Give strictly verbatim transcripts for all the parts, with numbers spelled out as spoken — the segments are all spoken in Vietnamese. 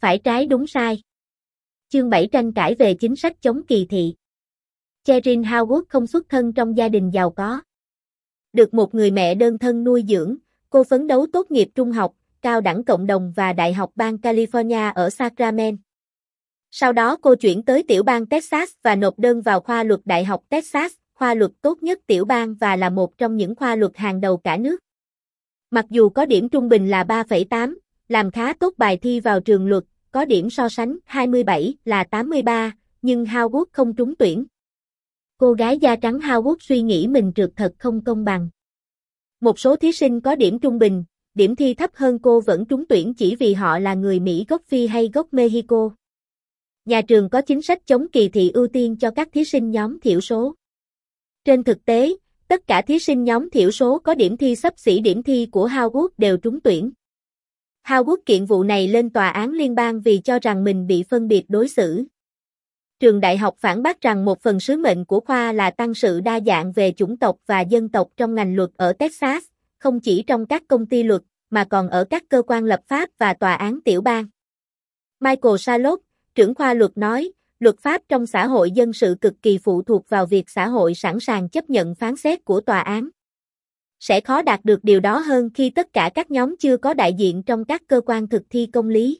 Phải trái đúng sai. Chương bảy tranh cãi về chính sách chống kỳ thị. Cheryl Howard không xuất thân trong gia đình giàu có. Được một người mẹ đơn thân nuôi dưỡng, cô phấn đấu tốt nghiệp trung học, cao đẳng cộng đồng và đại học bang California ở Sacramento. Sau đó cô chuyển tới tiểu bang Texas và nộp đơn vào khoa luật Đại học Texas, khoa luật tốt nhất tiểu bang và là một trong những khoa luật hàng đầu cả nước. Mặc dù có điểm trung bình là ba phẩy tám, làm khá tốt bài thi vào trường luật, có điểm so sánh hai mươi bảy là tám mươi ba, nhưng Howard không trúng tuyển. Cô gái da trắng Howard suy nghĩ mình trượt thật không công bằng. Một số thí sinh có điểm trung bình, điểm thi thấp hơn cô vẫn trúng tuyển chỉ vì họ là người Mỹ gốc Phi hay gốc Mexico. Nhà trường có chính sách chống kỳ thị ưu tiên cho các thí sinh nhóm thiểu số. Trên thực tế, tất cả thí sinh nhóm thiểu số có điểm thi xấp xỉ điểm thi của Howard đều trúng tuyển. Howard kiện vụ này lên tòa án liên bang vì cho rằng mình bị phân biệt đối xử. Trường đại học phản bác rằng một phần sứ mệnh của khoa là tăng sự đa dạng về chủng tộc và dân tộc trong ngành luật ở Texas, không chỉ trong các công ty luật, mà còn ở các cơ quan lập pháp và tòa án tiểu bang. Michael Salot, trưởng khoa luật nói, luật pháp trong xã hội dân sự cực kỳ phụ thuộc vào việc xã hội sẵn sàng chấp nhận phán xét của tòa án. Sẽ khó đạt được điều đó hơn khi tất cả các nhóm chưa có đại diện trong các cơ quan thực thi công lý.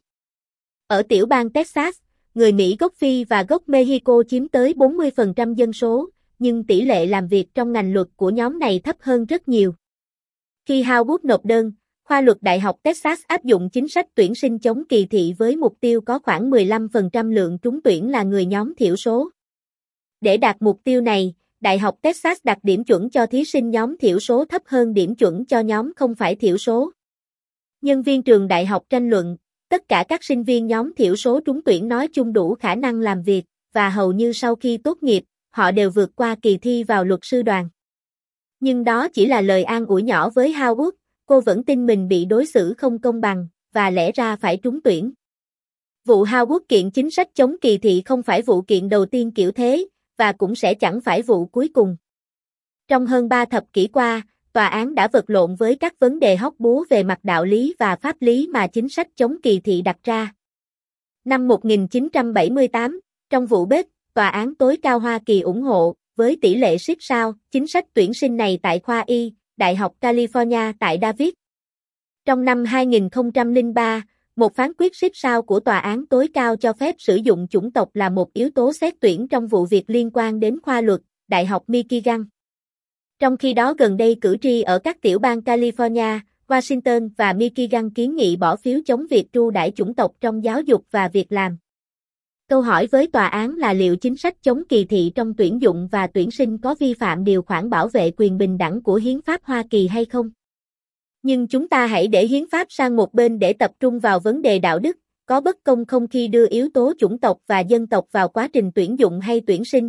Ở tiểu bang Texas, người Mỹ gốc Phi và gốc Mexico chiếm tới bốn mươi phần trăm dân số, nhưng tỷ lệ làm việc trong ngành luật của nhóm này thấp hơn rất nhiều. Khi Howard nộp đơn, khoa luật Đại học Texas áp dụng chính sách tuyển sinh chống kỳ thị với mục tiêu có khoảng mười lăm phần trăm lượng trúng tuyển là người nhóm thiểu số. Để đạt mục tiêu này, Đại học Texas đặt điểm chuẩn cho thí sinh nhóm thiểu số thấp hơn điểm chuẩn cho nhóm không phải thiểu số. Nhân viên trường đại học tranh luận, tất cả các sinh viên nhóm thiểu số trúng tuyển nói chung đủ khả năng làm việc, và hầu như sau khi tốt nghiệp, họ đều vượt qua kỳ thi vào luật sư đoàn. Nhưng đó chỉ là lời an ủi nhỏ với Howard, cô vẫn tin mình bị đối xử không công bằng, và lẽ ra phải trúng tuyển. Vụ Howard kiện chính sách chống kỳ thị không phải vụ kiện đầu tiên kiểu thế, và cũng sẽ chẳng phải vụ cuối cùng. Trong hơn ba thập kỷ qua, tòa án đã vật lộn với các vấn đề hóc búa về mặt đạo lý và pháp lý mà chính sách chống kỳ thị đặt ra. Năm một nghìn chín trăm bảy mươi tám, trong vụ Bết, tòa án tối cao Hoa Kỳ ủng hộ, với tỷ lệ xếp sao, chính sách tuyển sinh này tại khoa Y, Đại học California tại Davis. Trong năm hai nghìn không trăm lẻ ba, một phán quyết xếp sao của tòa án tối cao cho phép sử dụng chủng tộc là một yếu tố xét tuyển trong vụ việc liên quan đến khoa luật, Đại học Michigan. Trong khi đó gần đây cử tri ở các tiểu bang California, Washington và Michigan kiến nghị bỏ phiếu chống việc ưu đãi chủng tộc trong giáo dục và việc làm. Câu hỏi với tòa án là liệu chính sách chống kỳ thị trong tuyển dụng và tuyển sinh có vi phạm điều khoản bảo vệ quyền bình đẳng của Hiến pháp Hoa Kỳ hay không? Nhưng chúng ta hãy để hiến pháp sang một bên để tập trung vào vấn đề đạo đức, có bất công không khi đưa yếu tố chủng tộc và dân tộc vào quá trình tuyển dụng hay tuyển sinh?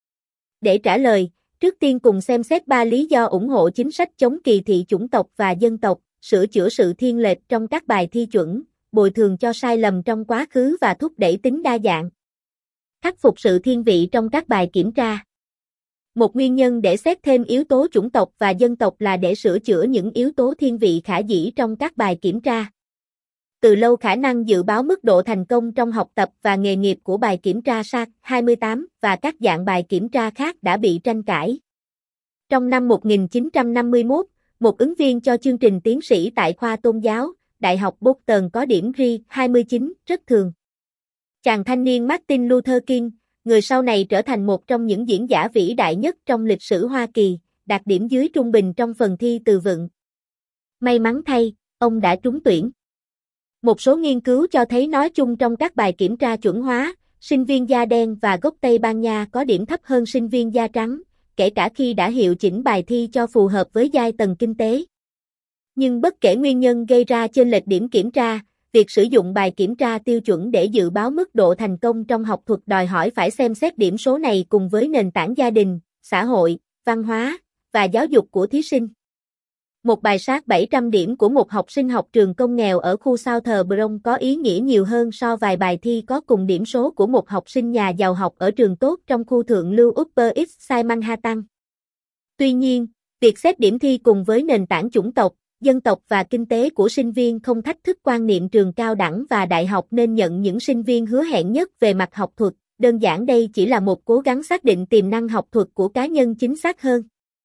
Để trả lời, trước tiên cùng xem xét ba lý do ủng hộ chính sách chống kỳ thị chủng tộc và dân tộc, sửa chữa sự thiên lệch trong các bài thi chuẩn, bồi thường cho sai lầm trong quá khứ và thúc đẩy tính đa dạng. Khắc phục sự thiên vị trong các bài kiểm tra. Một nguyên nhân để xét thêm yếu tố chủng tộc và dân tộc là để sửa chữa những yếu tố thiên vị khả dĩ trong các bài kiểm tra. Từ lâu khả năng dự báo mức độ thành công trong học tập và nghề nghiệp của bài kiểm tra ét a tê hai mươi tám và các dạng bài kiểm tra khác đã bị tranh cãi. Trong năm một nghìn chín trăm năm mươi mốt, một ứng viên cho chương trình tiến sĩ tại khoa tôn giáo, Đại học Boston có điểm R hai mươi chín, rất thường. Chàng thanh niên Martin Luther King, người sau này trở thành một trong những diễn giả vĩ đại nhất trong lịch sử Hoa Kỳ, đạt điểm dưới trung bình trong phần thi từ vựng. May mắn thay, ông đã trúng tuyển. Một số nghiên cứu cho thấy nói chung trong các bài kiểm tra chuẩn hóa, sinh viên da đen và gốc Tây Ban Nha có điểm thấp hơn sinh viên da trắng, kể cả khi đã hiệu chỉnh bài thi cho phù hợp với giai tầng kinh tế. Nhưng bất kể nguyên nhân gây ra chênh lệch điểm kiểm tra, việc sử dụng bài kiểm tra tiêu chuẩn để dự báo mức độ thành công trong học thuật đòi hỏi phải xem xét điểm số này cùng với nền tảng gia đình, xã hội, văn hóa và giáo dục của thí sinh. Một bài sát bảy trăm điểm của một học sinh học trường công nghèo ở khu South Bronx có ý nghĩa nhiều hơn so vài bài thi có cùng điểm số của một học sinh nhà giàu học ở trường tốt trong khu thượng lưu Upper East Side Manhattan. Tuy nhiên, việc xét điểm thi cùng với nền tảng chủng tộc, dân tộc và kinh tế của sinh viên không thách thức quan niệm trường cao đẳng và đại học nên nhận những sinh viên hứa hẹn nhất về mặt học thuật, đơn giản đây chỉ là một cố gắng xác định tiềm năng học thuật của cá nhân chính xác hơn.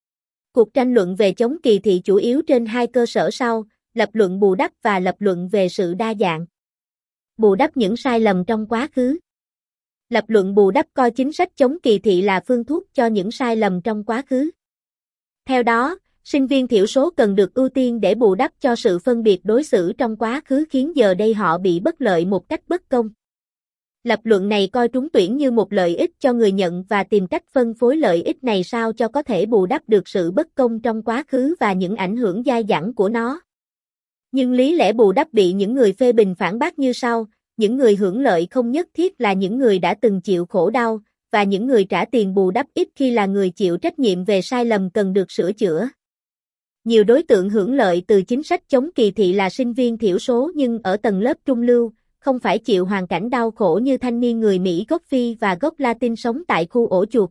Cuộc tranh luận về chống kỳ thị chủ yếu trên hai cơ sở sau, lập luận bù đắp và lập luận về sự đa dạng. Bù đắp những sai lầm trong quá khứ. Lập luận bù đắp coi chính sách chống kỳ thị là phương thuốc cho những sai lầm trong quá khứ. Theo đó, sinh viên thiểu số cần được ưu tiên để bù đắp cho sự phân biệt đối xử trong quá khứ khiến giờ đây họ bị bất lợi một cách bất công. Lập luận này coi trúng tuyển như một lợi ích cho người nhận và tìm cách phân phối lợi ích này sao cho có thể bù đắp được sự bất công trong quá khứ và những ảnh hưởng dai dẳng của nó. Nhưng lý lẽ bù đắp bị những người phê bình phản bác như sau, những người hưởng lợi không nhất thiết là những người đã từng chịu khổ đau, và những người trả tiền bù đắp ít khi là người chịu trách nhiệm về sai lầm cần được sửa chữa. Nhiều đối tượng hưởng lợi từ chính sách chống kỳ thị là sinh viên thiểu số nhưng ở tầng lớp trung lưu, không phải chịu hoàn cảnh đau khổ như thanh niên người Mỹ gốc Phi và gốc Latin sống tại khu ổ chuột.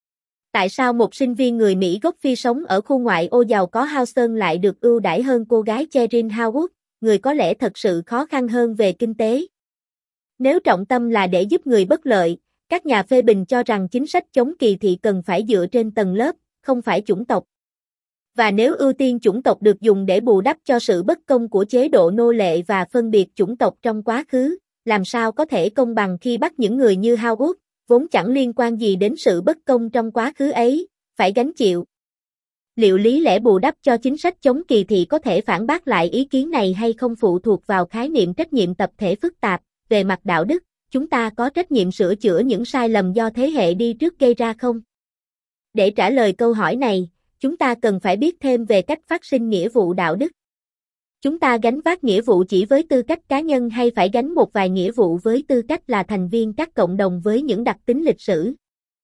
Tại sao một sinh viên người Mỹ gốc Phi sống ở khu ngoại ô giàu có Houston lại được ưu đãi hơn cô gái Cheryl Howard, người có lẽ thật sự khó khăn hơn về kinh tế? Nếu trọng tâm là để giúp người bất lợi, các nhà phê bình cho rằng chính sách chống kỳ thị cần phải dựa trên tầng lớp, không phải chủng tộc. Và nếu ưu tiên chủng tộc được dùng để bù đắp cho sự bất công của chế độ nô lệ và phân biệt chủng tộc trong quá khứ, làm sao có thể công bằng khi bắt những người như Howard, vốn chẳng liên quan gì đến sự bất công trong quá khứ ấy, phải gánh chịu? Liệu lý lẽ bù đắp cho chính sách chống kỳ thị có thể phản bác lại ý kiến này hay không phụ thuộc vào khái niệm trách nhiệm tập thể phức tạp? Về mặt đạo đức, chúng ta có trách nhiệm sửa chữa những sai lầm do thế hệ đi trước gây ra không? Để trả lời câu hỏi này, chúng ta cần phải biết thêm về cách phát sinh nghĩa vụ đạo đức. Chúng ta gánh vác nghĩa vụ chỉ với tư cách cá nhân hay phải gánh một vài nghĩa vụ với tư cách là thành viên các cộng đồng với những đặc tính lịch sử?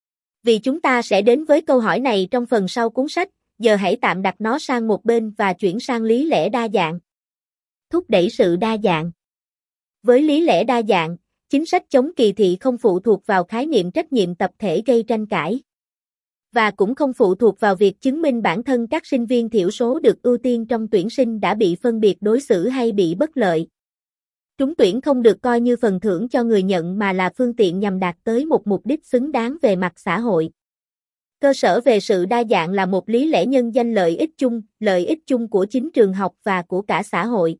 Vì chúng ta sẽ đến với câu hỏi này trong phần sau cuốn sách, giờ hãy tạm đặt nó sang một bên và chuyển sang lý lẽ đa dạng. Thúc đẩy sự đa dạng. Với lý lẽ đa dạng, chính sách chống kỳ thị không phụ thuộc vào khái niệm trách nhiệm tập thể gây tranh cãi. Và cũng không phụ thuộc vào việc chứng minh bản thân các sinh viên thiểu số được ưu tiên trong tuyển sinh đã bị phân biệt đối xử hay bị bất lợi. Trúng tuyển không được coi như phần thưởng cho người nhận mà là phương tiện nhằm đạt tới một mục đích xứng đáng về mặt xã hội. Cơ sở về sự đa dạng là một lý lẽ nhân danh lợi ích chung, lợi ích chung của chính trường học và của cả xã hội.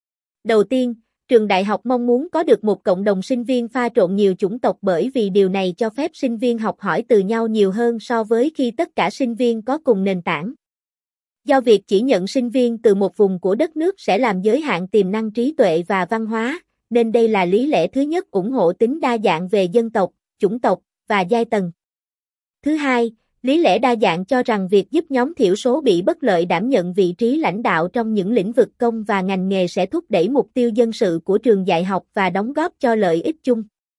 Đầu tiên, trường đại học mong muốn có được một cộng đồng sinh viên pha trộn nhiều chủng tộc bởi vì điều này cho phép sinh viên học hỏi từ nhau nhiều hơn so với khi tất cả sinh viên có cùng nền tảng. Do việc chỉ nhận sinh viên từ một vùng của đất nước sẽ làm giới hạn tiềm năng trí tuệ và văn hóa, nên đây là lý lẽ thứ nhất ủng hộ tính đa dạng về dân tộc, chủng tộc và giai tầng. Thứ hai, lý lẽ đa dạng cho rằng việc giúp nhóm thiểu số bị bất lợi đảm nhận vị trí lãnh đạo trong những lĩnh vực công và ngành nghề sẽ thúc đẩy mục tiêu dân sự của trường dạy học và đóng góp cho lợi ích chung.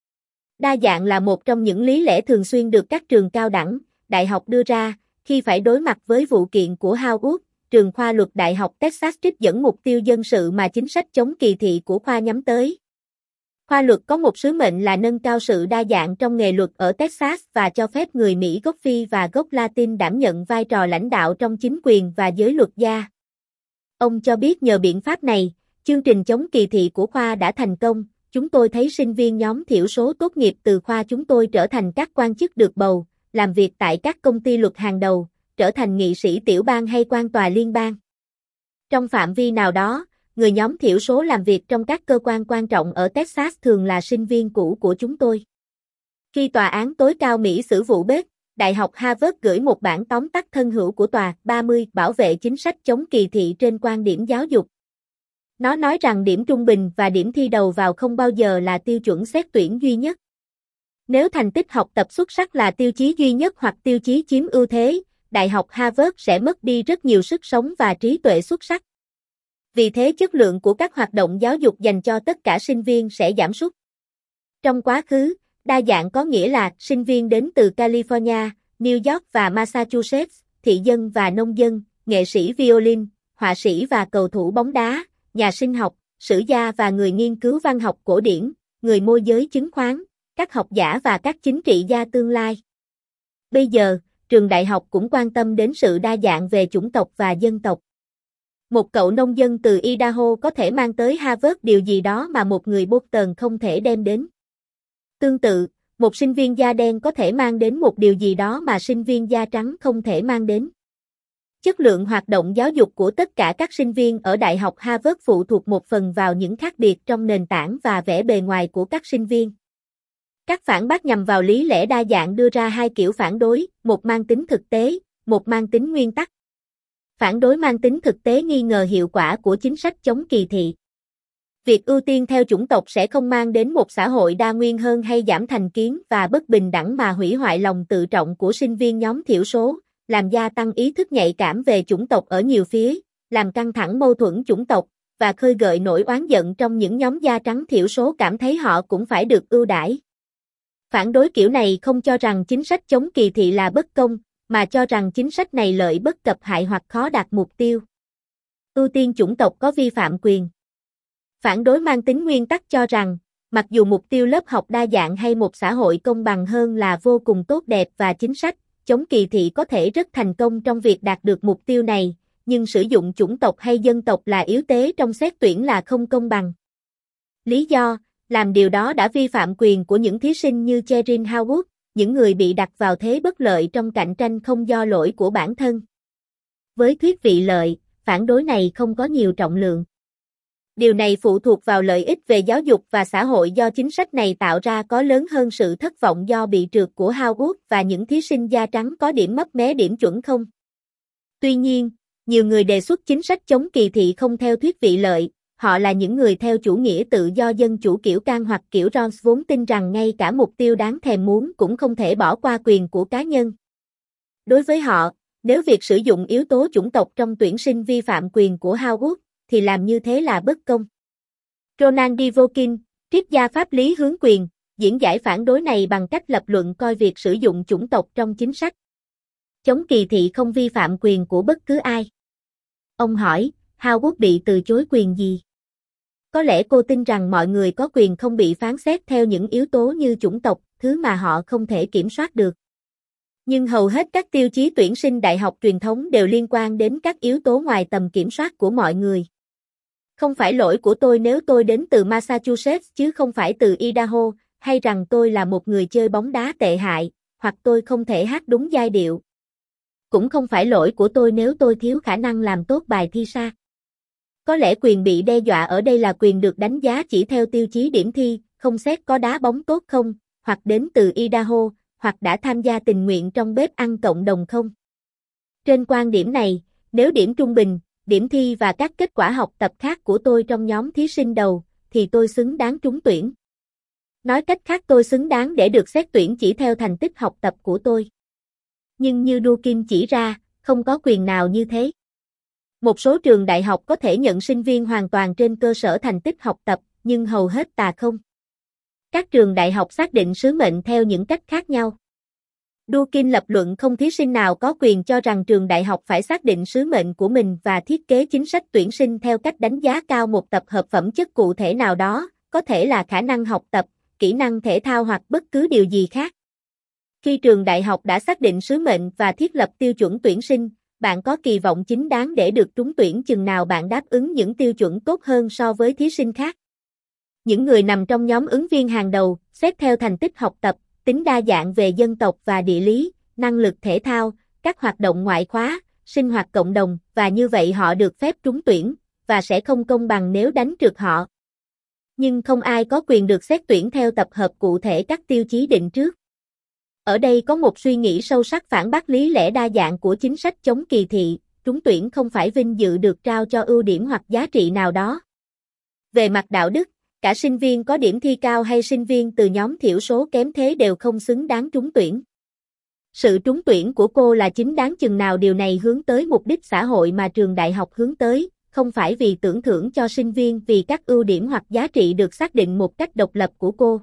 Đa dạng là một trong những lý lẽ thường xuyên được các trường cao đẳng, đại học đưa ra, khi phải đối mặt với vụ kiện của Howard, trường khoa luật Đại học Texas trích dẫn mục tiêu dân sự mà chính sách chống kỳ thị của khoa nhắm tới. Khoa luật có một sứ mệnh là nâng cao sự đa dạng trong nghề luật ở Texas và cho phép người Mỹ gốc Phi và gốc Latin đảm nhận vai trò lãnh đạo trong chính quyền và giới luật gia. Ông cho biết nhờ biện pháp này, chương trình chống kỳ thị của khoa đã thành công. Chúng tôi thấy sinh viên nhóm thiểu số tốt nghiệp từ khoa chúng tôi trở thành các quan chức được bầu, làm việc tại các công ty luật hàng đầu, trở thành nghị sĩ tiểu bang hay quan tòa liên bang. Trong phạm vi nào đó, người nhóm thiểu số làm việc trong các cơ quan quan trọng ở Texas thường là sinh viên cũ của chúng tôi. Khi tòa án tối cao Mỹ xử vụ Beck, Đại học Harvard gửi một bản tóm tắt thân hữu của tòa ba mươi bảo vệ chính sách chống kỳ thị trên quan điểm giáo dục. Nó nói rằng điểm trung bình và điểm thi đầu vào không bao giờ là tiêu chuẩn xét tuyển duy nhất. Nếu thành tích học tập xuất sắc là tiêu chí duy nhất hoặc tiêu chí chiếm ưu thế, Đại học Harvard sẽ mất đi rất nhiều sức sống và trí tuệ xuất sắc. Vì thế chất lượng của các hoạt động giáo dục dành cho tất cả sinh viên sẽ giảm sút. Trong quá khứ, đa dạng có nghĩa là sinh viên đến từ California, New York và Massachusetts, thị dân và nông dân, nghệ sĩ violin, họa sĩ và cầu thủ bóng đá, nhà sinh học, sử gia và người nghiên cứu văn học cổ điển, người môi giới chứng khoán, các học giả và các chính trị gia tương lai. Bây giờ, trường đại học cũng quan tâm đến sự đa dạng về chủng tộc và dân tộc. Một cậu nông dân từ Idaho có thể mang tới Harvard điều gì đó mà một người Boston không thể đem đến. Tương tự, một sinh viên da đen có thể mang đến một điều gì đó mà sinh viên da trắng không thể mang đến. Chất lượng hoạt động giáo dục của tất cả các sinh viên ở Đại học Harvard phụ thuộc một phần vào những khác biệt trong nền tảng và vẻ bề ngoài của các sinh viên. Các phản bác nhằm vào lý lẽ đa dạng đưa ra hai kiểu phản đối, một mang tính thực tế, một mang tính nguyên tắc. Phản đối mang tính thực tế nghi ngờ hiệu quả của chính sách chống kỳ thị. Việc ưu tiên theo chủng tộc sẽ không mang đến một xã hội đa nguyên hơn hay giảm thành kiến và bất bình đẳng mà hủy hoại lòng tự trọng của sinh viên nhóm thiểu số, làm gia tăng ý thức nhạy cảm về chủng tộc ở nhiều phía, làm căng thẳng mâu thuẫn chủng tộc, và khơi gợi nỗi oán giận trong những nhóm da trắng thiểu số cảm thấy họ cũng phải được ưu đãi. Phản đối kiểu này không cho rằng chính sách chống kỳ thị là bất công, mà cho rằng chính sách này lợi bất cập hại hoặc khó đạt mục tiêu. Ưu tiên chủng tộc có vi phạm quyền. Phản đối mang tính nguyên tắc cho rằng, mặc dù mục tiêu lớp học đa dạng hay một xã hội công bằng hơn là vô cùng tốt đẹp và chính sách chống kỳ thị có thể rất thành công trong việc đạt được mục tiêu này, nhưng sử dụng chủng tộc hay dân tộc là yếu tế trong xét tuyển là không công bằng. Lý do, làm điều đó đã vi phạm quyền của những thí sinh như Cheryl Howard, những người bị đặt vào thế bất lợi trong cạnh tranh không do lỗi của bản thân. Với thuyết vị lợi, phản đối này không có nhiều trọng lượng. Điều này phụ thuộc vào lợi ích về giáo dục và xã hội do chính sách này tạo ra có lớn hơn sự thất vọng do bị trượt của Howard và những thí sinh da trắng có điểm mấp mé điểm chuẩn không. Tuy nhiên, nhiều người đề xuất chính sách chống kỳ thị không theo thuyết vị lợi, họ là những người theo chủ nghĩa tự do dân chủ kiểu Can hoặc kiểu Rawls vốn tin rằng ngay cả mục tiêu đáng thèm muốn cũng không thể bỏ qua quyền của cá nhân. Đối với họ, nếu việc sử dụng yếu tố chủng tộc trong tuyển sinh vi phạm quyền của Howard, thì làm như thế là bất công. Ronan Dworkin, triết gia pháp lý hướng quyền, diễn giải phản đối này bằng cách lập luận coi việc sử dụng chủng tộc trong chính sách chống kỳ thị không vi phạm quyền của bất cứ ai. Ông hỏi, Howard bị từ chối quyền gì? Có lẽ cô tin rằng mọi người có quyền không bị phán xét theo những yếu tố như chủng tộc, thứ mà họ không thể kiểm soát được. Nhưng hầu hết các tiêu chí tuyển sinh đại học truyền thống đều liên quan đến các yếu tố ngoài tầm kiểm soát của mọi người. Không phải lỗi của tôi nếu tôi đến từ Massachusetts chứ không phải từ Idaho, hay rằng tôi là một người chơi bóng đá tệ hại, hoặc tôi không thể hát đúng giai điệu. Cũng không phải lỗi của tôi nếu tôi thiếu khả năng làm tốt bài thi sa. Có lẽ quyền bị đe dọa ở đây là quyền được đánh giá chỉ theo tiêu chí điểm thi, không xét có đá bóng tốt không, hoặc đến từ Idaho, hoặc đã tham gia tình nguyện trong bếp ăn cộng đồng không. Trên quan điểm này, nếu điểm trung bình, điểm thi và các kết quả học tập khác của tôi trong nhóm thí sinh đầu, thì tôi xứng đáng trúng tuyển. Nói cách khác tôi xứng đáng để được xét tuyển chỉ theo thành tích học tập của tôi. Nhưng như Dworkin chỉ ra, không có quyền nào như thế. Một số trường đại học có thể nhận sinh viên hoàn toàn trên cơ sở thành tích học tập, nhưng hầu hết tà không. Các trường đại học xác định sứ mệnh theo những cách khác nhau. Dworkin lập luận không thí sinh nào có quyền cho rằng trường đại học phải xác định sứ mệnh của mình và thiết kế chính sách tuyển sinh theo cách đánh giá cao một tập hợp phẩm chất cụ thể nào đó, có thể là khả năng học tập, kỹ năng thể thao hoặc bất cứ điều gì khác. Khi trường đại học đã xác định sứ mệnh và thiết lập tiêu chuẩn tuyển sinh, bạn có kỳ vọng chính đáng để được trúng tuyển chừng nào bạn đáp ứng những tiêu chuẩn tốt hơn so với thí sinh khác. Những người nằm trong nhóm ứng viên hàng đầu, xét theo thành tích học tập, tính đa dạng về dân tộc và địa lý, năng lực thể thao, các hoạt động ngoại khóa, sinh hoạt cộng đồng, và như vậy họ được phép trúng tuyển, và sẽ không công bằng nếu đánh trượt họ. Nhưng không ai có quyền được xét tuyển theo tập hợp cụ thể các tiêu chí định trước. Ở đây có một suy nghĩ sâu sắc phản bác lý lẽ đa dạng của chính sách chống kỳ thị, trúng tuyển không phải vinh dự được trao cho ưu điểm hoặc giá trị nào đó. Về mặt đạo đức, cả sinh viên có điểm thi cao hay sinh viên từ nhóm thiểu số kém thế đều không xứng đáng trúng tuyển. Sự trúng tuyển của cô là chính đáng chừng nào điều này hướng tới mục đích xã hội mà trường đại học hướng tới, không phải vì tưởng thưởng cho sinh viên vì các ưu điểm hoặc giá trị được xác định một cách độc lập của cô.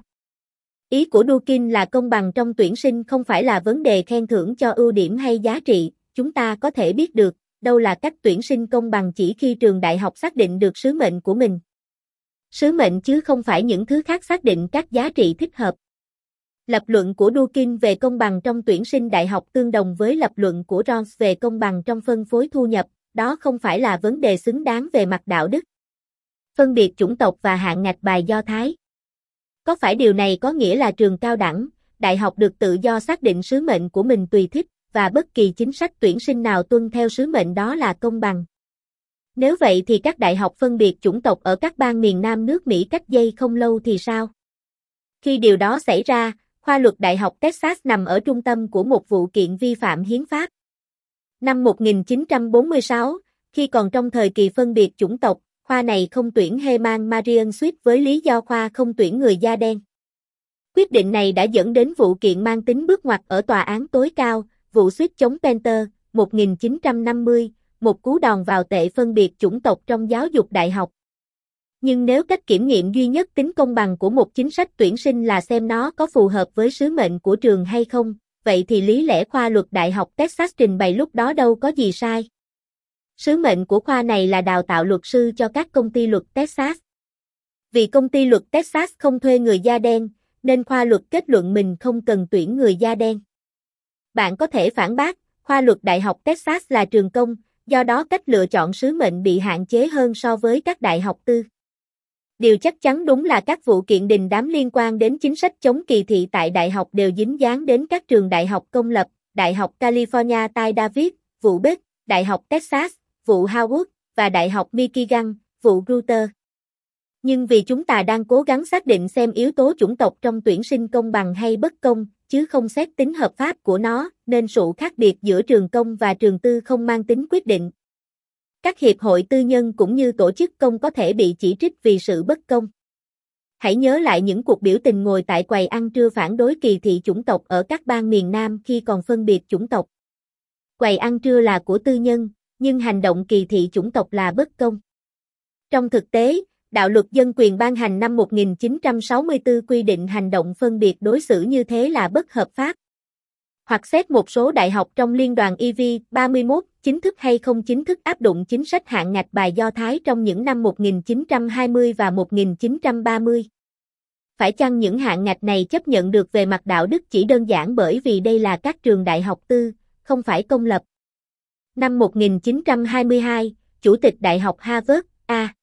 Ý của Dworkin là công bằng trong tuyển sinh không phải là vấn đề khen thưởng cho ưu điểm hay giá trị, chúng ta có thể biết được đâu là cách tuyển sinh công bằng chỉ khi trường đại học xác định được sứ mệnh của mình. Sứ mệnh chứ không phải những thứ khác xác định các giá trị thích hợp. Lập luận của Dworkin về công bằng trong tuyển sinh đại học tương đồng với lập luận của Rawls về công bằng trong phân phối thu nhập, đó không phải là vấn đề xứng đáng về mặt đạo đức. Phân biệt chủng tộc và hạn ngạch bài Do Thái. Có phải điều này có nghĩa là trường cao đẳng, đại học được tự do xác định sứ mệnh của mình tùy thích, và bất kỳ chính sách tuyển sinh nào tuân theo sứ mệnh đó là công bằng? Nếu vậy thì các đại học phân biệt chủng tộc ở các bang miền Nam nước Mỹ cách đây không lâu thì sao? Khi điều đó xảy ra, khoa luật Đại học Texas nằm ở trung tâm của một vụ kiện vi phạm hiến pháp. Năm một nghìn chín trăm bốn mươi sáu, khi còn trong thời kỳ phân biệt chủng tộc, khoa này không tuyển Heman Marion Swift với lý do khoa không tuyển người da đen. Quyết định này đã dẫn đến vụ kiện mang tính bước ngoặt ở tòa án tối cao, vụ Swift chống Penter, một nghìn chín trăm năm mươi, một cú đòn vào tệ phân biệt chủng tộc trong giáo dục đại học. Nhưng nếu cách kiểm nghiệm duy nhất tính công bằng của một chính sách tuyển sinh là xem nó có phù hợp với sứ mệnh của trường hay không, vậy thì lý lẽ khoa luật Đại học Texas trình bày lúc đó đâu có gì sai. Sứ mệnh của khoa này là đào tạo luật sư cho các công ty luật Texas. Vì công ty luật Texas không thuê người da đen, nên khoa luật kết luận mình không cần tuyển người da đen. Bạn có thể phản bác, khoa luật Đại học Texas là trường công, do đó cách lựa chọn sứ mệnh bị hạn chế hơn so với các đại học tư. Điều chắc chắn đúng là các vụ kiện đình đám liên quan đến chính sách chống kỳ thị tại đại học đều dính dáng đến các trường đại học công lập, Đại học California tại Davis, vụ Beck, Đại học Texas, vụ Howard, và Đại học Michigan, vụ Rutgers. Nhưng vì chúng ta đang cố gắng xác định xem yếu tố chủng tộc trong tuyển sinh công bằng hay bất công, chứ không xét tính hợp pháp của nó, nên sự khác biệt giữa trường công và trường tư không mang tính quyết định. Các hiệp hội tư nhân cũng như tổ chức công có thể bị chỉ trích vì sự bất công. Hãy nhớ lại những cuộc biểu tình ngồi tại quầy ăn trưa phản đối kỳ thị chủng tộc ở các bang miền Nam khi còn phân biệt chủng tộc. Quầy ăn trưa là của tư nhân, nhưng hành động kỳ thị chủng tộc là bất công. Trong thực tế, Đạo luật dân quyền ban hành năm một nghìn chín trăm sáu mươi tư quy định hành động phân biệt đối xử như thế là bất hợp pháp. Hoặc xét một số đại học trong Liên đoàn E V ba mươi mốt, chính thức hay không chính thức áp dụng chính sách hạn ngạch bài Do Thái trong những năm một nghìn chín trăm hai mươi và một nghìn chín trăm ba mươi. Phải chăng những hạn ngạch này chấp nhận được về mặt đạo đức chỉ đơn giản bởi vì đây là các trường đại học tư, không phải công lập? Năm một nghìn chín trăm hai mươi hai, Chủ tịch Đại học Harvard, A.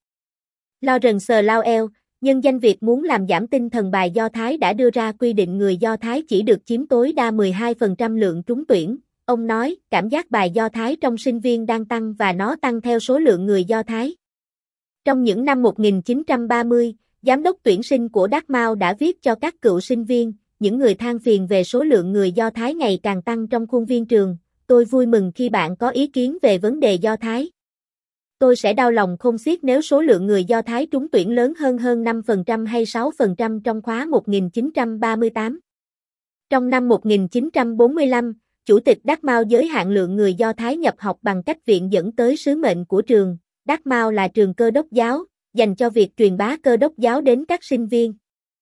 Lawrence Lowell, nhân danh việc muốn làm giảm tinh thần bài Do Thái đã đưa ra quy định người Do Thái chỉ được chiếm tối đa mười hai phần trăm lượng trúng tuyển. Ông nói, cảm giác bài Do Thái trong sinh viên đang tăng và nó tăng theo số lượng người Do Thái. Trong những năm một nghìn chín trăm ba mươi, giám đốc tuyển sinh của Dartmouth đã viết cho các cựu sinh viên, những người than phiền về số lượng người Do Thái ngày càng tăng trong khuôn viên trường. Tôi vui mừng khi bạn có ý kiến về vấn đề Do Thái. Tôi sẽ đau lòng khôn xiết nếu số lượng người Do Thái trúng tuyển lớn hơn hơn năm phần trăm hay sáu phần trăm trong khóa một nghìn chín trăm ba mươi tám. Trong năm một nghìn chín trăm bốn mươi lăm, Chủ tịch Dartmouth giới hạn lượng người Do Thái nhập học bằng cách viện dẫn tới sứ mệnh của trường. Dartmouth là trường cơ đốc giáo, dành cho việc truyền bá cơ đốc giáo đến các sinh viên.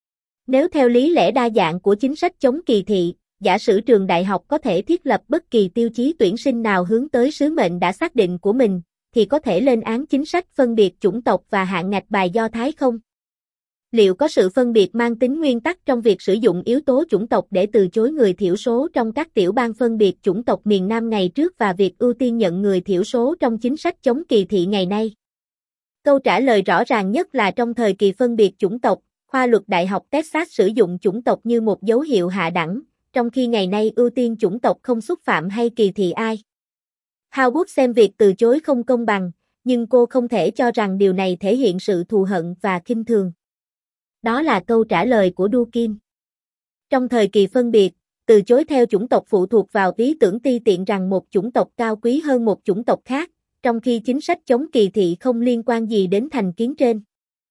Nếu theo lý lẽ đa dạng của chính sách chống kỳ thị, giả sử trường đại học có thể thiết lập bất kỳ tiêu chí tuyển sinh nào hướng tới sứ mệnh đã xác định của mình, thì có thể lên án chính sách phân biệt chủng tộc và hạn ngạch bài Do Thái không? Liệu có sự phân biệt mang tính nguyên tắc trong việc sử dụng yếu tố chủng tộc để từ chối người thiểu số trong các tiểu bang phân biệt chủng tộc miền Nam ngày trước và việc ưu tiên nhận người thiểu số trong chính sách chống kỳ thị ngày nay? Câu trả lời rõ ràng nhất là trong thời kỳ phân biệt chủng tộc, khoa luật Đại học Texas sử dụng chủng tộc như một dấu hiệu hạ đẳng, trong khi ngày nay ưu tiên chủng tộc không xúc phạm hay kỳ thị ai. Howard xem việc từ chối không công bằng, nhưng cô không thể cho rằng điều này thể hiện sự thù hận và khinh thường. Đó là câu trả lời của Durkin. Trong thời kỳ phân biệt, từ chối theo chủng tộc phụ thuộc vào ý tưởng ti tiện rằng một chủng tộc cao quý hơn một chủng tộc khác, trong khi chính sách chống kỳ thị không liên quan gì đến thành kiến trên.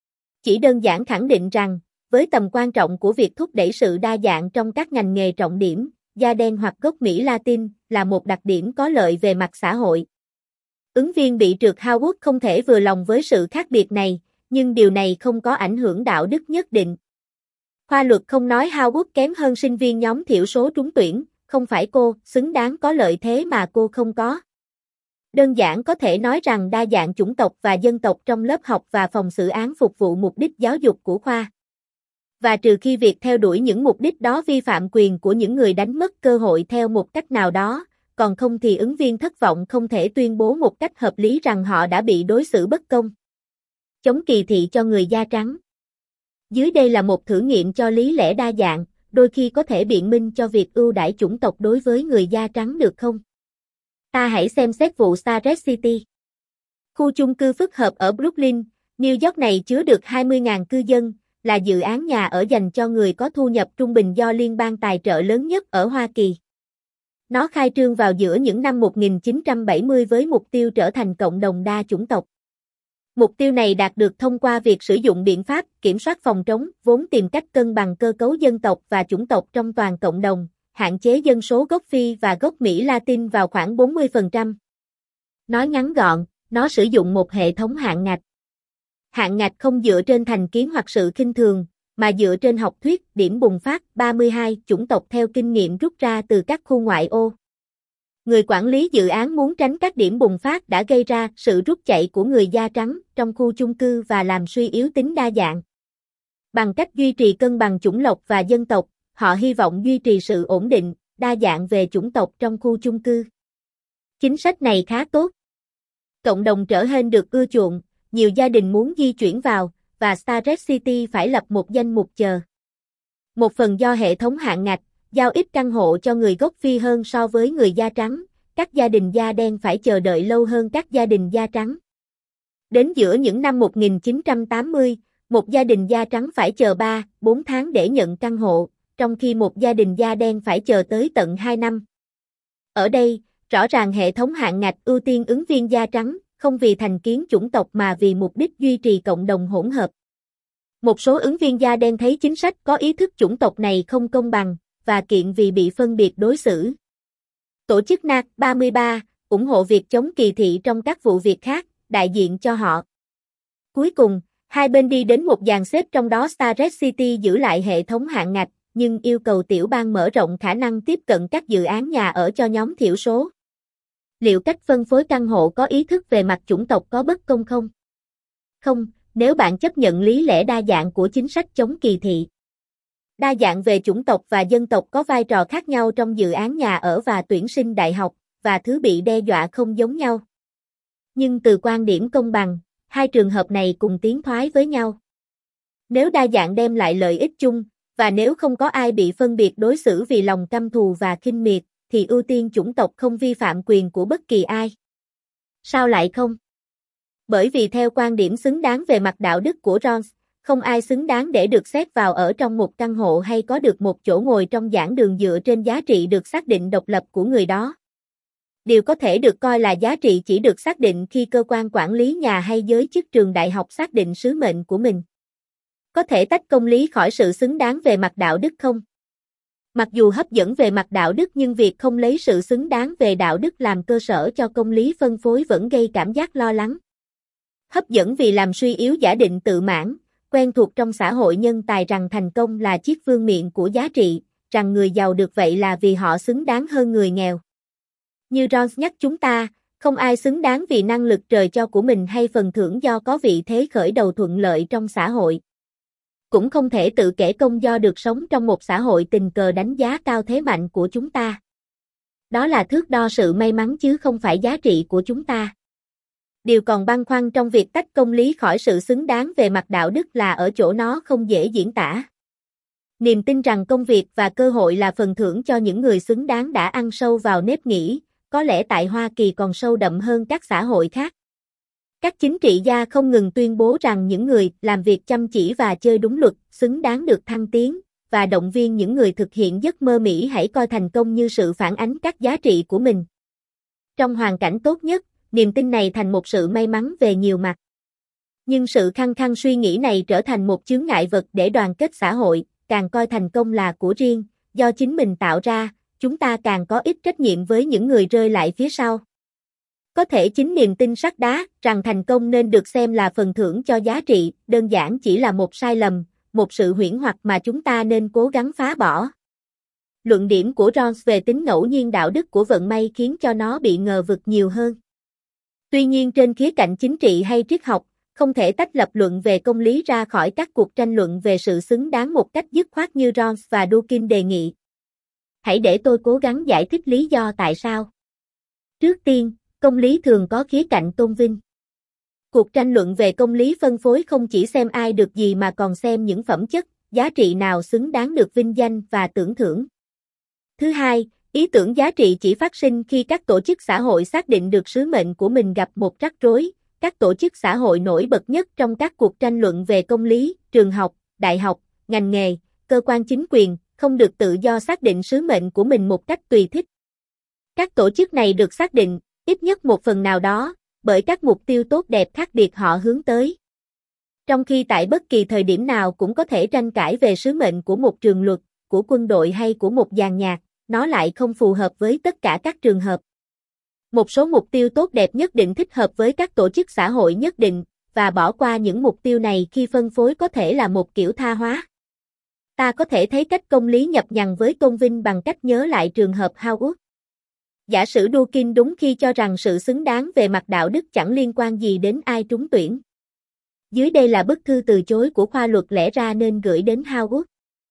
Chỉ đơn giản khẳng định rằng, với tầm quan trọng của việc thúc đẩy sự đa dạng trong các ngành nghề trọng điểm, da đen hoặc gốc Mỹ Latin là một đặc điểm có lợi về mặt xã hội. Ứng viên bị trượt Howard không thể vừa lòng với sự khác biệt này, nhưng điều này không có ảnh hưởng đạo đức nhất định. Khoa luật không nói Howard kém hơn sinh viên nhóm thiểu số trúng tuyển, không phải cô xứng đáng có lợi thế mà cô không có. Đơn giản có thể nói rằng đa dạng chủng tộc và dân tộc trong lớp học và phòng xử án phục vụ mục đích giáo dục của khoa. Và trừ khi việc theo đuổi những mục đích đó vi phạm quyền của những người đánh mất cơ hội theo một cách nào đó, còn không thì ứng viên thất vọng không thể tuyên bố một cách hợp lý rằng họ đã bị đối xử bất công. Chống kỳ thị cho người da trắng. Dưới đây là một thử nghiệm cho lý lẽ đa dạng, đôi khi có thể biện minh cho việc ưu đãi chủng tộc đối với người da trắng được không? Ta hãy xem xét vụ Starrett City. Khu chung cư phức hợp ở Brooklyn, New York này chứa được hai mươi nghìn cư dân, là dự án nhà ở dành cho người có thu nhập trung bình do liên bang tài trợ lớn nhất ở Hoa Kỳ. Nó khai trương vào giữa những năm một nghìn chín trăm bảy mươi với mục tiêu trở thành cộng đồng đa chủng tộc. Mục tiêu này đạt được thông qua việc sử dụng biện pháp kiểm soát phòng trống, vốn tìm cách cân bằng cơ cấu dân tộc và chủng tộc trong toàn cộng đồng, hạn chế dân số gốc Phi và gốc Mỹ Latin vào khoảng bốn mươi phần trăm. Nói ngắn gọn, nó sử dụng một hệ thống hạn ngạch. Hạn ngạch không dựa trên thành kiến hoặc sự khinh thường, mà dựa trên học thuyết điểm bùng phát ba mươi hai chủng tộc theo kinh nghiệm rút ra từ các khu ngoại ô. Người quản lý dự án muốn tránh các điểm bùng phát đã gây ra sự rút chạy của người da trắng trong khu chung cư và làm suy yếu tính đa dạng. Bằng cách duy trì cân bằng chủng tộc và dân tộc, họ hy vọng duy trì sự ổn định, đa dạng về chủng tộc trong khu chung cư. Chính sách này khá tốt. Cộng đồng trở nên được ưa chuộng, nhiều gia đình muốn di chuyển vào, và Starrett City phải lập một danh mục chờ. Một phần do hệ thống hạn ngạch, giao ít căn hộ cho người gốc Phi hơn so với người da trắng, các gia đình da đen phải chờ đợi lâu hơn các gia đình da trắng. Đến giữa những năm một nghìn chín trăm tám mươi, một gia đình da trắng phải chờ ba, bốn tháng để nhận căn hộ, trong khi một gia đình da đen phải chờ tới tận hai năm. Ở đây, rõ ràng hệ thống hạn ngạch ưu tiên ứng viên da trắng, không vì thành kiến chủng tộc mà vì mục đích duy trì cộng đồng hỗn hợp. Một số ứng viên da đen thấy chính sách có ý thức chủng tộc này không công bằng, và kiện vì bị phân biệt đối xử. Tổ chức en a xê ba mươi ba, ủng hộ việc chống kỳ thị trong các vụ việc khác, đại diện cho họ. Cuối cùng, hai bên đi đến một dàn xếp trong đó Starrett City giữ lại hệ thống hạn ngạch, nhưng yêu cầu tiểu bang mở rộng khả năng tiếp cận các dự án nhà ở cho nhóm thiểu số. Liệu cách phân phối căn hộ có ý thức về mặt chủng tộc có bất công không? Không, nếu bạn chấp nhận lý lẽ đa dạng của chính sách chống kỳ thị. Đa dạng về chủng tộc và dân tộc có vai trò khác nhau trong dự án nhà ở và tuyển sinh đại học, và thứ bị đe dọa không giống nhau. Nhưng từ quan điểm công bằng, hai trường hợp này cùng tiến thoái với nhau. Nếu đa dạng đem lại lợi ích chung, và nếu không có ai bị phân biệt đối xử vì lòng căm thù và khinh miệt, thì ưu tiên chủng tộc không vi phạm quyền của bất kỳ ai. Sao lại không? Bởi vì theo quan điểm xứng đáng về mặt đạo đức của Rawls, không ai xứng đáng để được xét vào ở trong một căn hộ hay có được một chỗ ngồi trong giảng đường dựa trên giá trị được xác định độc lập của người đó. Điều có thể được coi là giá trị chỉ được xác định khi cơ quan quản lý nhà hay giới chức trường đại học xác định sứ mệnh của mình. Có thể tách công lý khỏi sự xứng đáng về mặt đạo đức không? Mặc dù hấp dẫn về mặt đạo đức nhưng việc không lấy sự xứng đáng về đạo đức làm cơ sở cho công lý phân phối vẫn gây cảm giác lo lắng. Hấp dẫn vì làm suy yếu giả định tự mãn, quen thuộc trong xã hội nhân tài rằng thành công là chiếc vương miện của giá trị, rằng người giàu được vậy là vì họ xứng đáng hơn người nghèo. Như Rawls nhắc chúng ta, không ai xứng đáng vì năng lực trời cho của mình hay phần thưởng do có vị thế khởi đầu thuận lợi trong xã hội. Cũng không thể tự kể công do được sống trong một xã hội tình cờ đánh giá cao thế mạnh của chúng ta. Đó là thước đo sự may mắn chứ không phải giá trị của chúng ta. Điều còn băn khoăn trong việc tách công lý khỏi sự xứng đáng về mặt đạo đức là ở chỗ nó không dễ diễn tả. Niềm tin rằng công việc và cơ hội là phần thưởng cho những người xứng đáng đã ăn sâu vào nếp nghĩ, có lẽ tại Hoa Kỳ còn sâu đậm hơn các xã hội khác. Các chính trị gia không ngừng tuyên bố rằng những người làm việc chăm chỉ và chơi đúng luật xứng đáng được thăng tiến, và động viên những người thực hiện giấc mơ Mỹ hãy coi thành công như sự phản ánh các giá trị của mình. Trong hoàn cảnh tốt nhất, niềm tin này thành một sự may mắn về nhiều mặt. Nhưng sự khăng khăng suy nghĩ này trở thành một chướng ngại vật để đoàn kết xã hội, càng coi thành công là của riêng, do chính mình tạo ra, chúng ta càng có ít trách nhiệm với những người rơi lại phía sau. Có thể chính niềm tin sắt đá rằng thành công nên được xem là phần thưởng cho giá trị, đơn giản chỉ là một sai lầm, một sự huyễn hoặc mà chúng ta nên cố gắng phá bỏ. Luận điểm của Rawls về tính ngẫu nhiên đạo đức của vận may khiến cho nó bị ngờ vực nhiều hơn. Tuy nhiên trên khía cạnh chính trị hay triết học, không thể tách lập luận về công lý ra khỏi các cuộc tranh luận về sự xứng đáng một cách dứt khoát như Rawls và Dworkin đề nghị. Hãy để tôi cố gắng giải thích lý do tại sao. Trước tiên, công lý thường có khía cạnh tôn vinh. Cuộc tranh luận về công lý phân phối không chỉ xem ai được gì mà còn xem những phẩm chất, giá trị nào xứng đáng được vinh danh và tưởng thưởng. Thứ hai, ý tưởng giá trị chỉ phát sinh khi các tổ chức xã hội xác định được sứ mệnh của mình gặp một rắc rối. Các tổ chức xã hội nổi bật nhất trong các cuộc tranh luận về công lý, trường học, đại học, ngành nghề, cơ quan chính quyền, không được tự do xác định sứ mệnh của mình một cách tùy thích. Các tổ chức này được xác định, ít nhất một phần nào đó, bởi các mục tiêu tốt đẹp khác biệt họ hướng tới. Trong khi tại bất kỳ thời điểm nào cũng có thể tranh cãi về sứ mệnh của một trường luật, của quân đội hay của một dàn nhạc, nó lại không phù hợp với tất cả các trường hợp. Một số mục tiêu tốt đẹp nhất định thích hợp với các tổ chức xã hội nhất định, và bỏ qua những mục tiêu này khi phân phối có thể là một kiểu tha hóa. Ta có thể thấy cách công lý nhập nhằng với tôn vinh bằng cách nhớ lại trường hợp Howard. Giả sử Dworkin đúng khi cho rằng sự xứng đáng về mặt đạo đức chẳng liên quan gì đến ai trúng tuyển. Dưới đây là bức thư từ chối của khoa luật lẽ ra nên gửi đến Howard.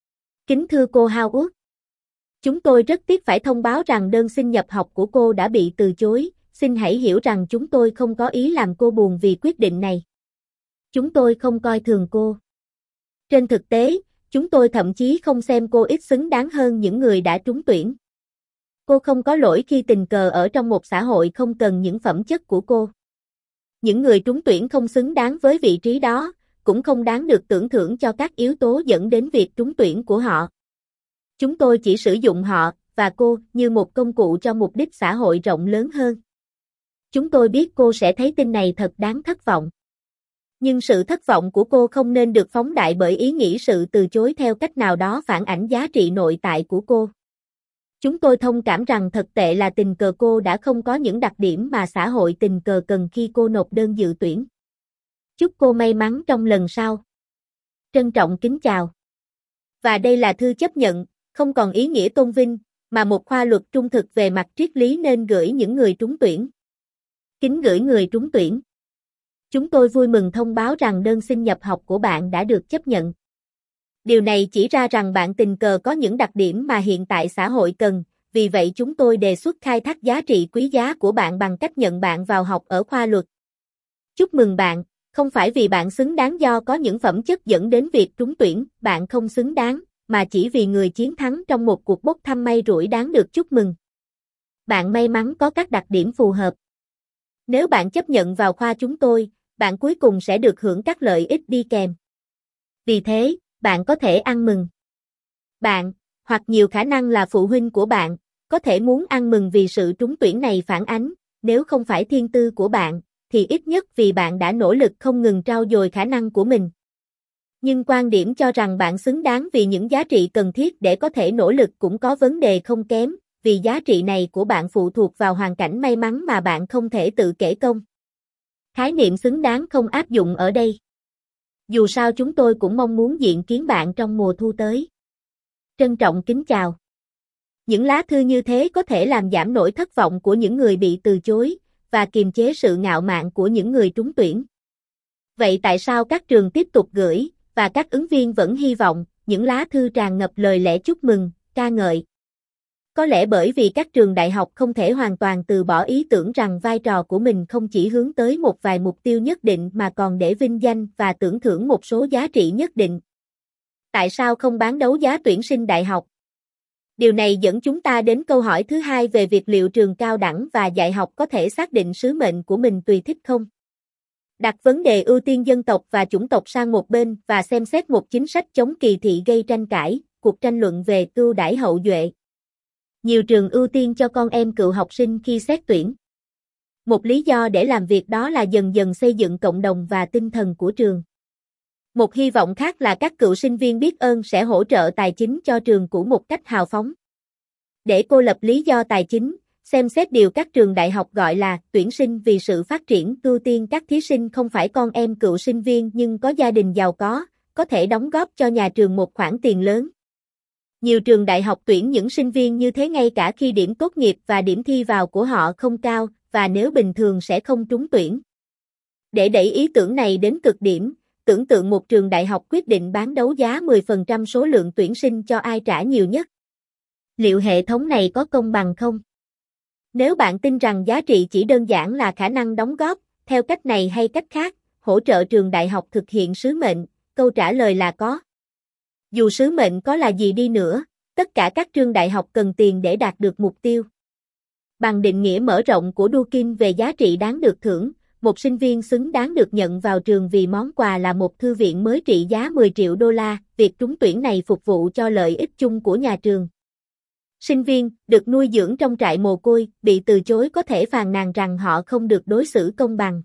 Kính thưa cô Howard, chúng tôi rất tiếc phải thông báo rằng đơn xin nhập học của cô đã bị từ chối, xin hãy hiểu rằng chúng tôi không có ý làm cô buồn vì quyết định này. Chúng tôi không coi thường cô. Trên thực tế, chúng tôi thậm chí không xem cô ít xứng đáng hơn những người đã trúng tuyển. Cô không có lỗi khi tình cờ ở trong một xã hội không cần những phẩm chất của cô. Những người trúng tuyển không xứng đáng với vị trí đó, cũng không đáng được tưởng thưởng cho các yếu tố dẫn đến việc trúng tuyển của họ. Chúng tôi chỉ sử dụng họ, và cô, như một công cụ cho mục đích xã hội rộng lớn hơn. Chúng tôi biết cô sẽ thấy tin này thật đáng thất vọng. Nhưng sự thất vọng của cô không nên được phóng đại bởi ý nghĩ sự từ chối theo cách nào đó phản ảnh giá trị nội tại của cô. Chúng tôi thông cảm rằng thật tệ là tình cờ cô đã không có những đặc điểm mà xã hội tình cờ cần khi cô nộp đơn dự tuyển. Chúc cô may mắn trong lần sau. Trân trọng kính chào. Và đây là thư chấp nhận, không còn ý nghĩa tôn vinh, mà một khoa luật trung thực về mặt triết lý nên gửi những người trúng tuyển. Kính gửi người trúng tuyển. Chúng tôi vui mừng thông báo rằng đơn xin nhập học của bạn đã được chấp nhận. Điều này chỉ ra rằng bạn tình cờ có những đặc điểm mà hiện tại xã hội cần, vì vậy chúng tôi đề xuất khai thác giá trị quý giá của bạn bằng cách nhận bạn vào học ở khoa luật. Chúc mừng bạn, không phải vì bạn xứng đáng do có những phẩm chất dẫn đến việc trúng tuyển, bạn không xứng đáng, mà chỉ vì người chiến thắng trong một cuộc bốc thăm may rủi đáng được chúc mừng. Bạn may mắn có các đặc điểm phù hợp. Nếu bạn chấp nhận vào khoa chúng tôi, bạn cuối cùng sẽ được hưởng các lợi ích đi kèm. Vì thế, bạn có thể ăn mừng. Bạn, hoặc nhiều khả năng là phụ huynh của bạn, có thể muốn ăn mừng vì sự trúng tuyển này phản ánh, nếu không phải thiên tư của bạn, thì ít nhất vì bạn đã nỗ lực không ngừng trau dồi khả năng của mình. Nhưng quan điểm cho rằng bạn xứng đáng vì những giá trị cần thiết để có thể nỗ lực cũng có vấn đề không kém, vì giá trị này của bạn phụ thuộc vào hoàn cảnh may mắn mà bạn không thể tự kể công. Khái niệm xứng đáng không áp dụng ở đây. Dù sao chúng tôi cũng mong muốn diện kiến bạn trong mùa thu tới. Trân trọng kính chào. Những lá thư như thế có thể làm giảm nỗi thất vọng của những người bị từ chối, và kiềm chế sự ngạo mạn của những người trúng tuyển. Vậy tại sao các trường tiếp tục gửi, và các ứng viên vẫn hy vọng, những lá thư tràn ngập lời lẽ chúc mừng, ca ngợi? Có lẽ bởi vì các trường đại học không thể hoàn toàn từ bỏ ý tưởng rằng vai trò của mình không chỉ hướng tới một vài mục tiêu nhất định mà còn để vinh danh và tưởng thưởng một số giá trị nhất định. Tại sao không bán đấu giá tuyển sinh đại học? Điều này dẫn chúng ta đến câu hỏi thứ hai về việc liệu trường cao đẳng và dạy học có thể xác định sứ mệnh của mình tùy thích không? Đặt vấn đề ưu tiên dân tộc và chủng tộc sang một bên và xem xét một chính sách chống kỳ thị gây tranh cãi, cuộc tranh luận về ưu đãi hậu duệ. Nhiều trường ưu tiên cho con em cựu học sinh khi xét tuyển. Một lý do để làm việc đó là dần dần xây dựng cộng đồng và tinh thần của trường. Một hy vọng khác là các cựu sinh viên biết ơn sẽ hỗ trợ tài chính cho trường cũ một cách hào phóng. Để cô lập lý do tài chính, xem xét điều các trường đại học gọi là tuyển sinh vì sự phát triển, ưu tiên các thí sinh không phải con em cựu sinh viên nhưng có gia đình giàu có, có thể đóng góp cho nhà trường một khoản tiền lớn. Nhiều trường đại học tuyển những sinh viên như thế ngay cả khi điểm tốt nghiệp và điểm thi vào của họ không cao, và nếu bình thường sẽ không trúng tuyển. Để đẩy ý tưởng này đến cực điểm, tưởng tượng một trường đại học quyết định bán đấu giá mười phần trăm số lượng tuyển sinh cho ai trả nhiều nhất. Liệu hệ thống này có công bằng không? Nếu bạn tin rằng giá trị chỉ đơn giản là khả năng đóng góp, theo cách này hay cách khác, hỗ trợ trường đại học thực hiện sứ mệnh, câu trả lời là có. Dù sứ mệnh có là gì đi nữa, tất cả các trường đại học cần tiền để đạt được mục tiêu. Bằng định nghĩa mở rộng của Dworkin về giá trị đáng được thưởng, một sinh viên xứng đáng được nhận vào trường vì món quà là một thư viện mới trị giá mười triệu đô la, việc trúng tuyển này phục vụ cho lợi ích chung của nhà trường. Sinh viên, được nuôi dưỡng trong trại mồ côi, bị từ chối có thể phàn nàn rằng họ không được đối xử công bằng.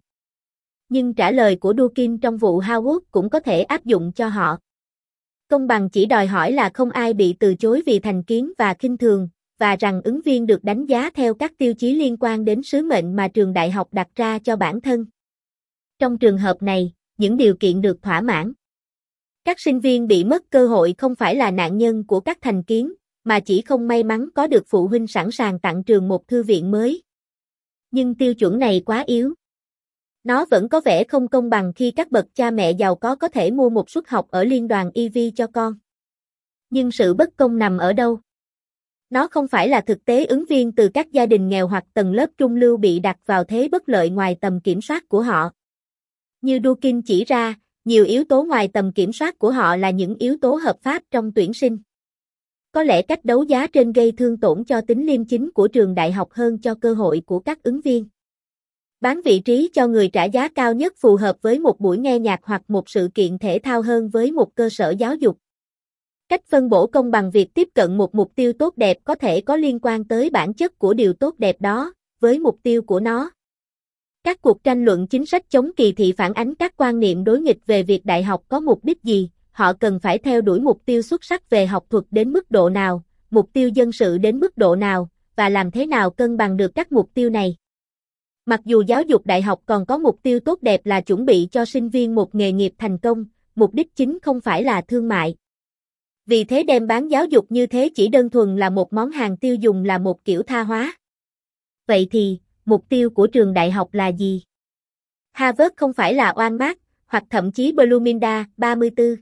Nhưng trả lời của Dworkin trong vụ Howard cũng có thể áp dụng cho họ. Công bằng chỉ đòi hỏi là không ai bị từ chối vì thành kiến và khinh thường, và rằng ứng viên được đánh giá theo các tiêu chí liên quan đến sứ mệnh mà trường đại học đặt ra cho bản thân. Trong trường hợp này, những điều kiện được thỏa mãn. Các sinh viên bị mất cơ hội không phải là nạn nhân của các thành kiến, mà chỉ không may mắn có được phụ huynh sẵn sàng tặng trường một thư viện mới. Nhưng tiêu chuẩn này quá yếu. Nó vẫn có vẻ không công bằng khi các bậc cha mẹ giàu có có thể mua một suất học ở liên đoàn i vê cho con. Nhưng sự bất công nằm ở đâu? Nó không phải là thực tế ứng viên từ các gia đình nghèo hoặc tầng lớp trung lưu bị đặt vào thế bất lợi ngoài tầm kiểm soát của họ. Như Dworkin chỉ ra, nhiều yếu tố ngoài tầm kiểm soát của họ là những yếu tố hợp pháp trong tuyển sinh. Có lẽ cách đấu giá trên gây thương tổn cho tính liêm chính của trường đại học hơn cho cơ hội của các ứng viên. Bán vị trí cho người trả giá cao nhất phù hợp với một buổi nghe nhạc hoặc một sự kiện thể thao hơn với một cơ sở giáo dục. Cách phân bổ công bằng việc tiếp cận một mục tiêu tốt đẹp có thể có liên quan tới bản chất của điều tốt đẹp đó, với mục tiêu của nó. Các cuộc tranh luận chính sách chống kỳ thị phản ánh các quan niệm đối nghịch về việc đại học có mục đích gì, họ cần phải theo đuổi mục tiêu xuất sắc về học thuật đến mức độ nào, mục tiêu dân sự đến mức độ nào, và làm thế nào cân bằng được các mục tiêu này. Mặc dù giáo dục đại học còn có mục tiêu tốt đẹp là chuẩn bị cho sinh viên một nghề nghiệp thành công, mục đích chính không phải là thương mại. Vì thế đem bán giáo dục như thế chỉ đơn thuần là một món hàng tiêu dùng là một kiểu tha hóa. Vậy thì, mục tiêu của trường đại học là gì? Harvard không phải là Walmart, hoặc thậm chí Bloomingdale, ba mươi tư.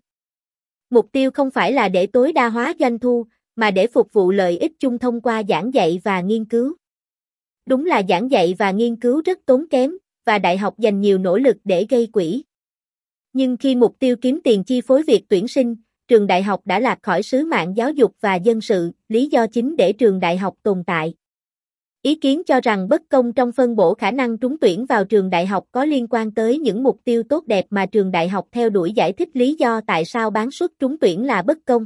Mục tiêu không phải là để tối đa hóa doanh thu, mà để phục vụ lợi ích chung thông qua giảng dạy và nghiên cứu. Đúng là giảng dạy và nghiên cứu rất tốn kém, và đại học dành nhiều nỗ lực để gây quỹ. Nhưng khi mục tiêu kiếm tiền chi phối việc tuyển sinh, trường đại học đã lạc khỏi sứ mạng giáo dục và dân sự, lý do chính để trường đại học tồn tại. Ý kiến cho rằng bất công trong phân bổ khả năng trúng tuyển vào trường đại học có liên quan tới những mục tiêu tốt đẹp mà trường đại học theo đuổi giải thích lý do tại sao bán suất trúng tuyển là bất công.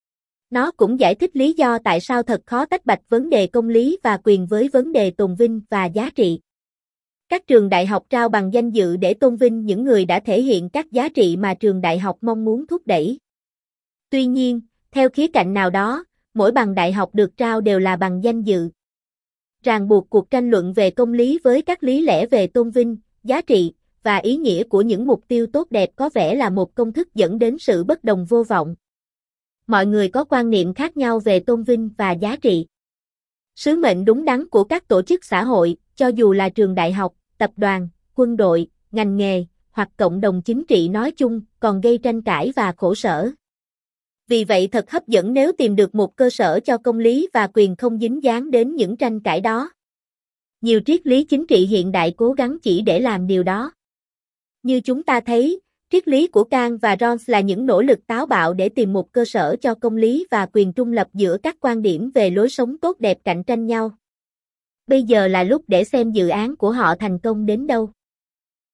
Nó cũng giải thích lý do tại sao thật khó tách bạch vấn đề công lý và quyền với vấn đề tôn vinh và giá trị. Các trường đại học trao bằng danh dự để tôn vinh những người đã thể hiện các giá trị mà trường đại học mong muốn thúc đẩy. Tuy nhiên, theo khía cạnh nào đó, mỗi bằng đại học được trao đều là bằng danh dự. Ràng buộc cuộc tranh luận về công lý với các lý lẽ về tôn vinh, giá trị, và ý nghĩa của những mục tiêu tốt đẹp có vẻ là một công thức dẫn đến sự bất đồng vô vọng. Mọi người có quan niệm khác nhau về tôn vinh và giá trị. Sứ mệnh đúng đắn của các tổ chức xã hội, cho dù là trường đại học, tập đoàn, quân đội, ngành nghề, hoặc cộng đồng chính trị nói chung, còn gây tranh cãi và khổ sở. Vì vậy thật hấp dẫn nếu tìm được một cơ sở cho công lý và quyền không dính dáng đến những tranh cãi đó. Nhiều triết lý chính trị hiện đại cố gắng chỉ để làm điều đó. Như chúng ta thấy, triết lý của Kant và Rawls là những nỗ lực táo bạo để tìm một cơ sở cho công lý và quyền trung lập giữa các quan điểm về lối sống tốt đẹp cạnh tranh nhau. Bây giờ là lúc để xem dự án của họ thành công đến đâu.